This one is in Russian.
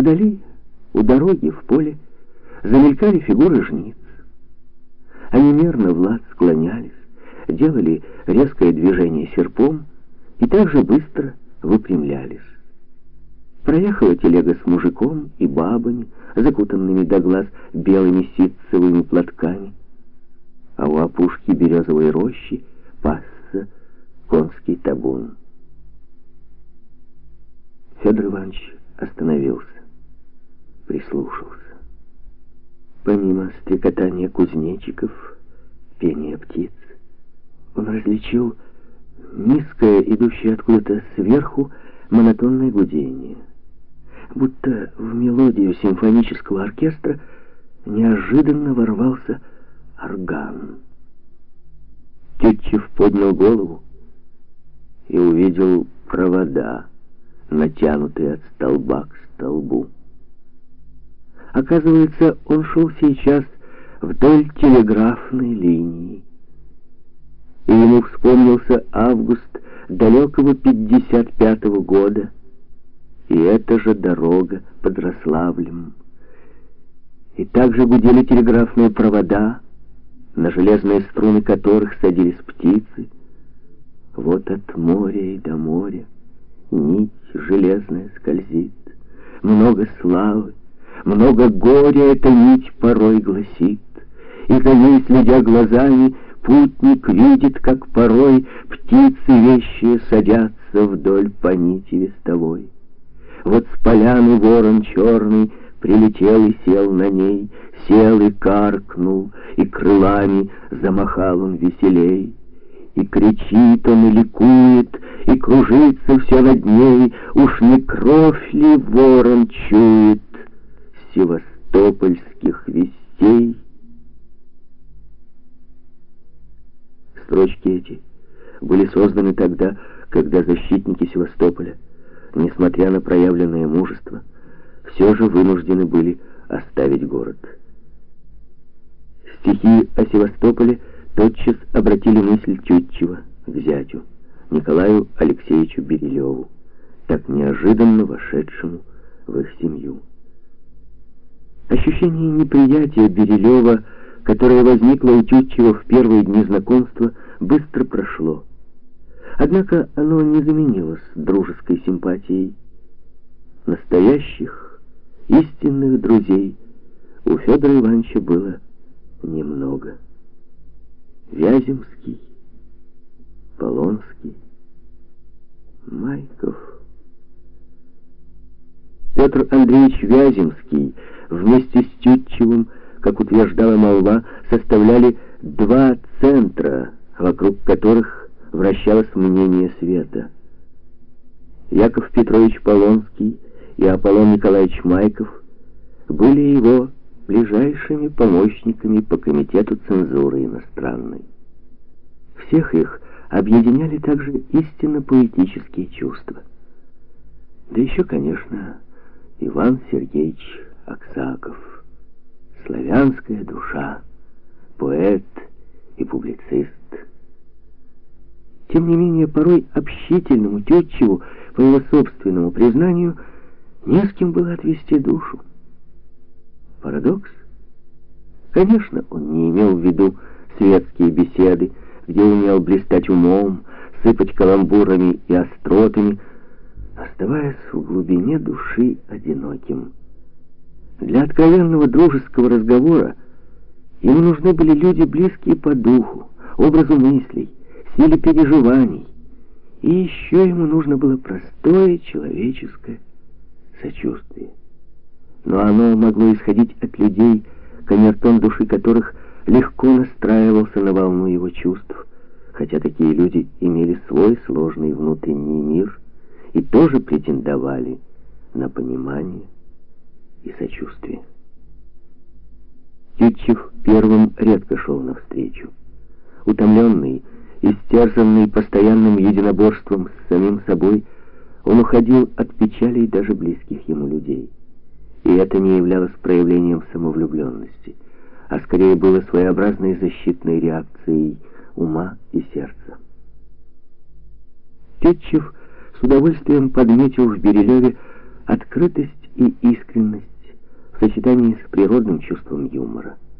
Вдали, у дороги, в поле, замелькали фигуры жниц. Они мерно в лад склонялись, делали резкое движение серпом и также быстро выпрямлялись. Проехала телега с мужиком и бабами, закутанными до глаз белыми ситцевыми платками, а у опушки березовой рощи пасся конский табун. Федор Иванович остановился, прислушался. Помимо стрекотания кузнечиков, пения птиц, он различил низкое, идущее откуда-то сверху, монотонное гудение. Будто в мелодию симфонического оркестра неожиданно ворвался орган. Тютчев поднял голову и увидел провода, натянутые от столба к столбу. Оказывается, он шел сейчас вдоль телеграфной линии. И ему вспомнился август далекого 55-го года, и эта же дорога под Рославлем. И также гудели телеграфные провода, на железные струны которых садились птицы. Вот от моря и до моря нить железная скользит. Много славы, много горя эта нить порой гласит. И за ней, следя глазами, путник видит, как порой птицы вещие садятся вдоль по нити вестовой. Вот с поляны ворон черный прилетел и сел на ней, сел и каркнул, и крылами замахал он веселей. И кричит он, и ликует, и кружится все над ней, уж не кровь ли ворон чует севастопольских вестей? Строчки эти были созданы тогда, когда защитники Севастополя, несмотря на проявленное мужество, все же вынуждены были оставить город. Стихи о Севастополе тотчас обратили мысль Тютчева к зятю, Николаю Алексеевичу Берилеву, так неожиданно вошедшему в их семью. Ощущение неприятия Берилева, которое возникло у Тютчева в первые дни знакомства, быстро прошло. Однако оно не заменилось дружеской симпатией. Настоящих, истинных друзей у Федора Ивановича было немного. Вяземский, Полонский, Майков. Петр Андреевич Вяземский вместе с Тютчевым, как утверждала молва, составляли два центра, вокруг которых вращалось мнение света. Яков Петрович Полонский и Аполлон Николаевич Майков были его ближайшими помощниками по комитету цензуры иностранной. Всех их объединяли также истинно поэтические чувства. Да еще, конечно, Иван Сергеевич Аксаков, славянская душа, поэт и публицист. Тем не менее, порой общительному Тютчеву, по его собственному признанию, не с кем было отвести душу. Парадокс? Конечно, он не имел в виду светские беседы, где умел блистать умом, сыпать каламбурами и остротами, оставаясь в глубине души одиноким. Для откровенного дружеского разговора ему нужны были люди, близкие по духу, образу мыслей, силе переживаний. И еще ему нужно было простое человеческое сочувствие. Но оно могло исходить от людей, камертон души которых легко настраивался на волну его чувств, хотя такие люди имели свой сложный внутренний мир и тоже претендовали на понимание и сочувствие. Тютчев первым редко шел навстречу. Утомленный, истерзанный постоянным единоборством с самим собой, он уходил от печалей даже близких ему людей. И это не являлось проявлением самовлюбленности, а скорее было своеобразной защитной реакцией ума и сердца. Тютчев с удовольствием подметил в Берилеве открытость и искренность в сочетании с природным чувством юмора.